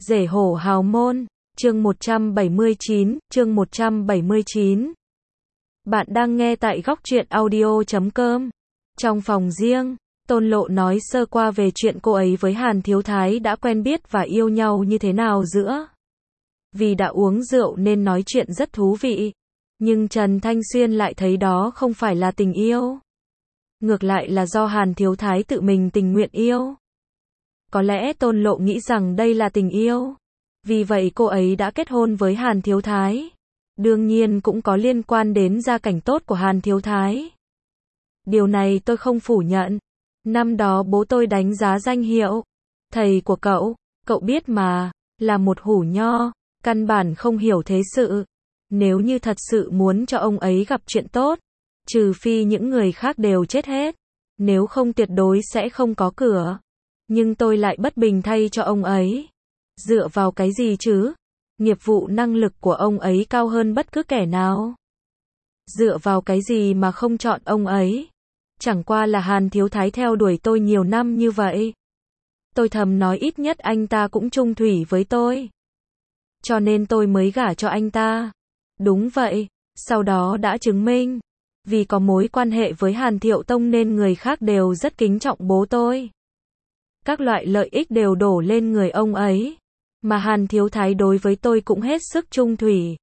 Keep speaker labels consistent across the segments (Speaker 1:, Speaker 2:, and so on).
Speaker 1: Rể hổ hào môn, chương 179. Bạn đang nghe tại góc truyện audio.com. Trong phòng riêng, Tôn Lộ nói sơ qua về chuyện cô ấy với Hàn Thiếu Thái đã quen biết và yêu nhau như thế nào giữa. Vì đã uống rượu nên nói chuyện rất thú vị. Nhưng Trần Thanh Xuyên lại thấy đó không phải là tình yêu. Ngược lại là do Hàn Thiếu Thái tự mình tình nguyện yêu. Có lẽ Tôn Lộ nghĩ rằng đây là tình yêu. Vì vậy cô ấy đã kết hôn với Hàn Thiếu Thái. Đương nhiên cũng có liên quan đến gia cảnh tốt của Hàn Thiếu Thái. Điều này tôi không phủ nhận. Năm đó bố tôi đánh giá danh hiệu thầy của cậu biết mà, là một hủ nho, căn bản không hiểu thế sự. Nếu như thật sự muốn cho ông ấy gặp chuyện tốt, trừ phi những người khác đều chết hết, nếu không tuyệt đối sẽ không có cửa. Nhưng tôi lại bất bình thay cho ông ấy. Dựa vào cái gì chứ? Nghiệp vụ năng lực của ông ấy cao hơn bất cứ kẻ nào. Dựa vào cái gì mà không chọn ông ấy? Chẳng qua là Hàn Thiếu Thái theo đuổi tôi nhiều năm như vậy. Tôi thầm nói ít nhất anh ta cũng chung thủy với tôi. Cho nên tôi mới gả cho anh ta. Đúng vậy, sau đó đã chứng minh. Vì có mối quan hệ với Hàn Thiệu Tông nên người khác đều rất kính trọng bố tôi. Các loại lợi ích đều đổ lên người ông ấy. Mà Hàn Thiếu Thái đối với tôi cũng hết sức chung thủy.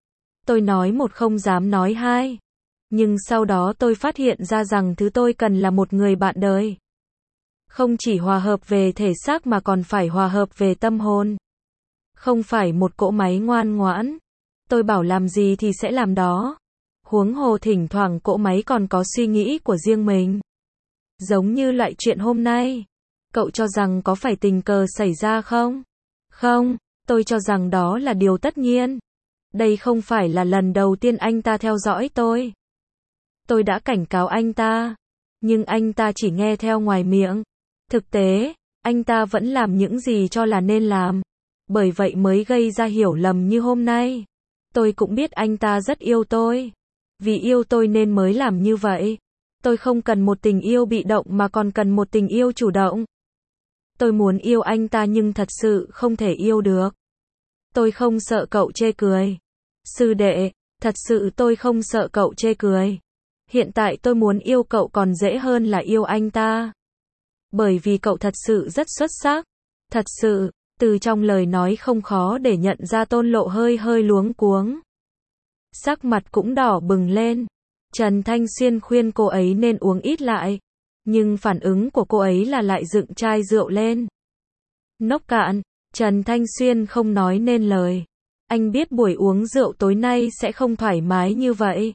Speaker 1: Tôi nói một không dám nói hai. Nhưng sau đó tôi phát hiện ra rằng thứ tôi cần là một người bạn đời. Không chỉ hòa hợp về thể xác mà còn phải hòa hợp về tâm hồn. Không phải một cỗ máy ngoan ngoãn. Tôi bảo làm gì thì sẽ làm đó. Huống hồ thỉnh thoảng cỗ máy còn có suy nghĩ của riêng mình. Giống như loại chuyện hôm nay. Cậu cho rằng có phải tình cờ xảy ra không? Không, tôi cho rằng đó là điều tất nhiên. Đây không phải là lần đầu tiên anh ta theo dõi tôi. Tôi đã cảnh cáo anh ta. Nhưng anh ta chỉ nghe theo ngoài miệng. Thực tế, anh ta vẫn làm những gì cho là nên làm. Bởi vậy mới gây ra hiểu lầm như hôm nay. Tôi cũng biết anh ta rất yêu tôi. Vì yêu tôi nên mới làm như vậy. Tôi không cần một tình yêu bị động mà còn cần một tình yêu chủ động. Tôi muốn yêu anh ta nhưng thật sự không thể yêu được. Tôi không sợ cậu chê cười. Sư đệ, thật sự tôi không sợ cậu chê cười. Hiện tại tôi muốn yêu cậu còn dễ hơn là yêu anh ta. Bởi vì cậu thật sự rất xuất sắc. Thật sự, từ trong lời nói không khó để nhận ra Tôn Lộ hơi luống cuống. Sắc mặt cũng đỏ bừng lên. Trần Thanh Xuyên khuyên cô ấy nên uống ít lại. Nhưng phản ứng của cô ấy là lại dựng chai rượu lên. Nốc cạn, Trần Thanh Xuyên không nói nên lời. Anh biết buổi uống rượu tối nay sẽ không thoải mái như vậy.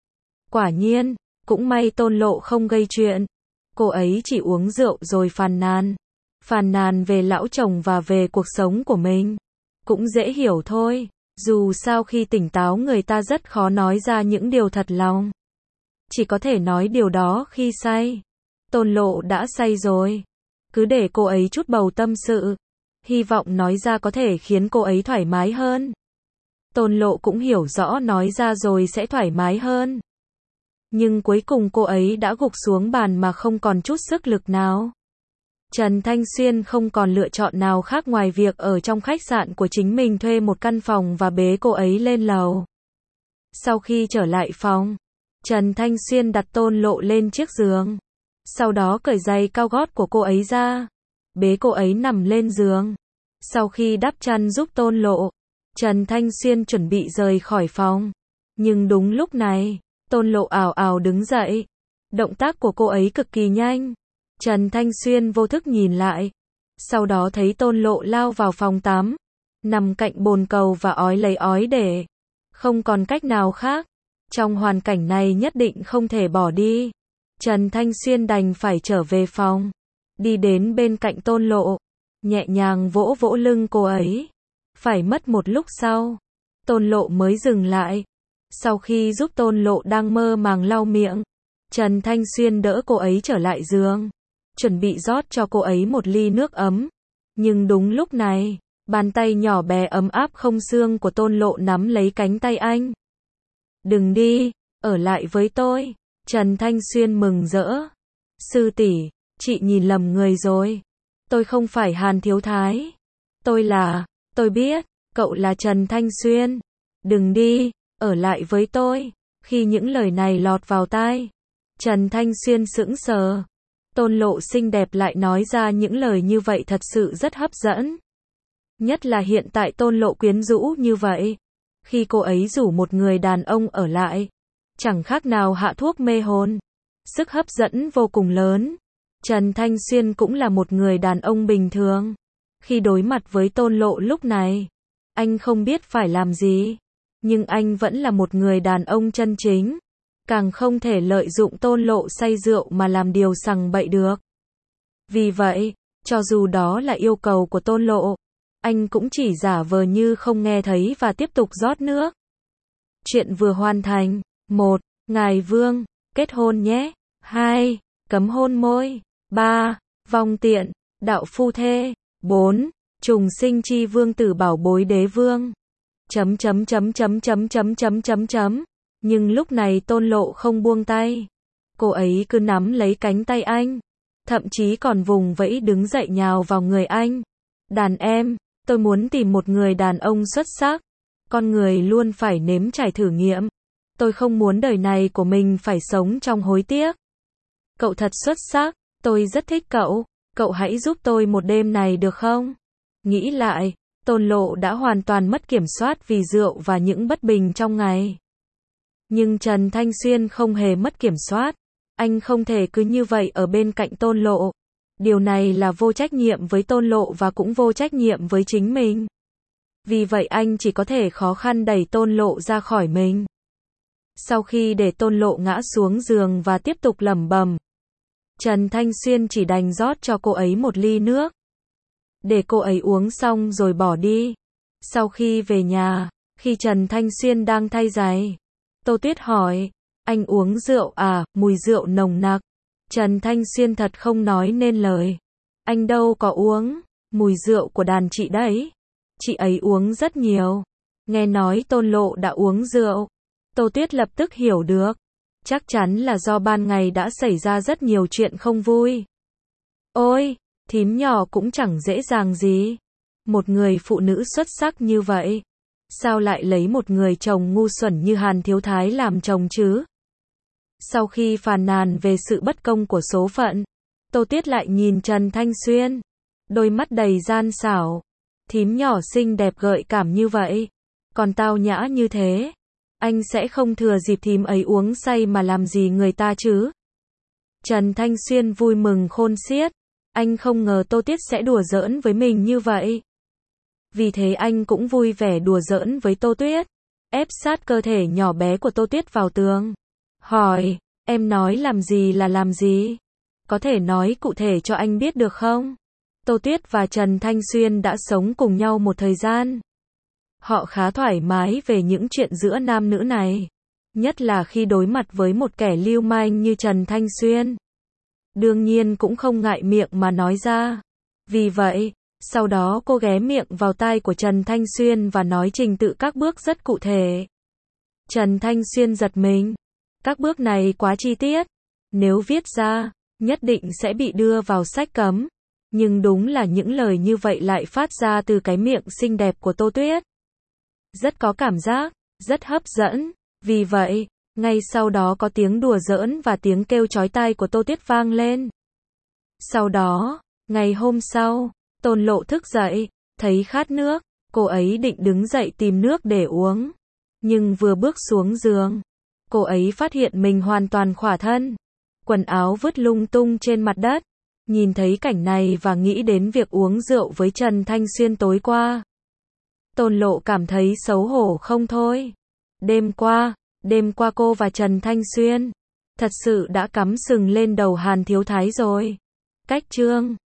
Speaker 1: Quả nhiên, cũng may Tôn Lộ không gây chuyện. Cô ấy chỉ uống rượu rồi phàn nàn. Phàn nàn về lão chồng và về cuộc sống của mình. Cũng dễ hiểu thôi. Dù sao khi tỉnh táo người ta rất khó nói ra những điều thật lòng. Chỉ có thể nói điều đó khi say. Tôn Lộ đã say rồi. Cứ để cô ấy chút bầu tâm sự. Hy vọng nói ra có thể khiến cô ấy thoải mái hơn. Tôn Lộ cũng hiểu rõ nói ra rồi sẽ thoải mái hơn. Nhưng cuối cùng cô ấy đã gục xuống bàn mà không còn chút sức lực nào. Trần Thanh Xuyên không còn lựa chọn nào khác ngoài việc ở trong khách sạn của chính mình thuê một căn phòng và bế cô ấy lên lầu. Sau khi trở lại phòng, Trần Thanh Xuyên đặt Tôn Lộ lên chiếc giường. Sau đó cởi giày cao gót của cô ấy ra. Bế cô ấy nằm lên giường. Sau khi đắp chăn giúp Tôn Lộ, Trần Thanh Xuyên chuẩn bị rời khỏi phòng. Nhưng đúng lúc này, Tôn Lộ ào ào đứng dậy. Động tác của cô ấy cực kỳ nhanh. Trần Thanh Xuyên vô thức nhìn lại. Sau đó thấy Tôn Lộ lao vào phòng tắm. Nằm cạnh bồn cầu và ói lấy ói để. Không còn cách nào khác. Trong hoàn cảnh này nhất định không thể bỏ đi. Trần Thanh Xuyên đành phải trở về phòng. Đi đến bên cạnh Tôn Lộ. Nhẹ nhàng vỗ vỗ lưng cô ấy. Phải mất một lúc sau. Tôn Lộ mới dừng lại. Sau khi giúp Tôn Lộ đang mơ màng lau miệng. Trần Thanh Xuyên đỡ cô ấy trở lại giường. Chuẩn bị rót cho cô ấy một ly nước ấm. Nhưng đúng lúc này, bàn tay nhỏ bé ấm áp không xương của Tôn Lộ nắm lấy cánh tay anh. Đừng đi, ở lại với tôi. Trần Thanh Xuyên mừng rỡ. Sư tỷ, chị nhìn lầm người rồi. Tôi không phải Hàn Thiếu Thái. Tôi là Tôi biết, cậu là Trần Thanh Xuyên. Đừng đi, ở lại với tôi. Khi những lời này lọt vào tai, Trần Thanh Xuyên sững sờ. Tôn Lộ xinh đẹp lại nói ra những lời như vậy thật sự rất hấp dẫn. Nhất là hiện tại Tôn Lộ quyến rũ như vậy. Khi cô ấy rủ một người đàn ông ở lại, chẳng khác nào hạ thuốc mê hồn. Sức hấp dẫn vô cùng lớn. Trần Thanh Xuyên cũng là một người đàn ông bình thường. Khi đối mặt với Tôn Lộ lúc này, anh không biết phải làm gì. Nhưng anh vẫn là một người đàn ông chân chính. Càng không thể lợi dụng Tôn Lộ say rượu mà làm điều sằng bậy được. Vì vậy, cho dù đó là yêu cầu của Tôn Lộ, anh cũng chỉ giả vờ như không nghe thấy và tiếp tục rót nước. Chuyện vừa hoàn thành. 1. Ngài Vương, kết hôn nhé. 2. Cấm hôn môi. 3. Vong tiện, đạo phu thê. 4. Trùng sinh chi vương tử bảo bối đế vương. Nhưng lúc này Tôn Lộ không buông tay. Cô ấy cứ nắm lấy cánh tay anh. Thậm chí còn vùng vẫy đứng dậy nhào vào người anh. Đàn em, tôi muốn tìm một người đàn ông xuất sắc. Con người luôn phải nếm trải thử nghiệm. Tôi không muốn đời này của mình phải sống trong hối tiếc. Cậu thật xuất sắc, tôi rất thích cậu. Cậu hãy giúp tôi một đêm này được không? Nghĩ lại, Tôn Lộ đã hoàn toàn mất kiểm soát vì rượu và những bất bình trong ngày. Nhưng Trần Thanh Xuyên không hề mất kiểm soát. Anh không thể cứ như vậy ở bên cạnh Tôn Lộ. Điều này là vô trách nhiệm với Tôn Lộ và cũng vô trách nhiệm với chính mình. Vì vậy anh chỉ có thể khó khăn đẩy Tôn Lộ ra khỏi mình. Sau khi để Tôn Lộ ngã xuống giường và tiếp tục lẩm bẩm, Trần Thanh Xuyên chỉ đành rót cho cô ấy một ly nước. Để cô ấy uống xong rồi bỏ đi. Sau khi về nhà, khi Trần Thanh Xuyên đang thay giày, Tô Tuyết hỏi, anh uống rượu à, mùi rượu nồng nặc. Trần Thanh Xuyên thật không nói nên lời. Anh đâu có uống, mùi rượu của đàn chị đấy. Chị ấy uống rất nhiều. Nghe nói Tôn Lộ đã uống rượu. Tô Tuyết lập tức hiểu được. Chắc chắn là do ban ngày đã xảy ra rất nhiều chuyện không vui. Ôi, thím nhỏ cũng chẳng dễ dàng gì. Một người phụ nữ xuất sắc như vậy, sao lại lấy một người chồng ngu xuẩn như Hàn Thiếu Thái làm chồng chứ? Sau khi phàn nàn về sự bất công của số phận, Tô Tuyết lại nhìn Trần Thanh Xuyên, đôi mắt đầy gian xảo. Thím nhỏ xinh đẹp gợi cảm như vậy, còn tao nhã như thế, anh sẽ không thừa dịp thím ấy uống say mà làm gì người ta chứ? Trần Thanh Xuyên vui mừng khôn xiết, anh không ngờ Tô Tuyết sẽ đùa giỡn với mình như vậy. Vì thế anh cũng vui vẻ đùa giỡn với Tô Tuyết, ép sát cơ thể nhỏ bé của Tô Tuyết vào tường. Hỏi, em nói làm gì là làm gì? Có thể nói cụ thể cho anh biết được không? Tô Tuyết và Trần Thanh Xuyên đã sống cùng nhau một thời gian. Họ khá thoải mái về những chuyện giữa nam nữ này. Nhất là khi đối mặt với một kẻ lưu manh như Trần Thanh Xuyên. Đương nhiên cũng không ngại miệng mà nói ra. Vì vậy, sau đó cô ghé miệng vào tai của Trần Thanh Xuyên và nói trình tự các bước rất cụ thể. Trần Thanh Xuyên giật mình. Các bước này quá chi tiết. Nếu viết ra, nhất định sẽ bị đưa vào sách cấm. Nhưng đúng là những lời như vậy lại phát ra từ cái miệng xinh đẹp của Tô Tuyết. Rất có cảm giác, rất hấp dẫn. Vì vậy, ngay sau đó có tiếng đùa giỡn và tiếng kêu chói tai của Tô Tuyết vang lên. Sau đó, ngày hôm sau, Tôn Lộ thức dậy, thấy khát nước, cô ấy định đứng dậy tìm nước để uống. Nhưng vừa bước xuống giường, cô ấy phát hiện mình hoàn toàn khỏa thân. Quần áo vứt lung tung trên mặt đất. Nhìn thấy cảnh này và nghĩ đến việc uống rượu với Trần Thanh Xuyên tối qua, Tôn Lộ cảm thấy xấu hổ không thôi. Đêm qua cô và Trần Thanh Xuyên thật sự đã cắm sừng lên đầu Hàn Thiếu Thái rồi. Cách chương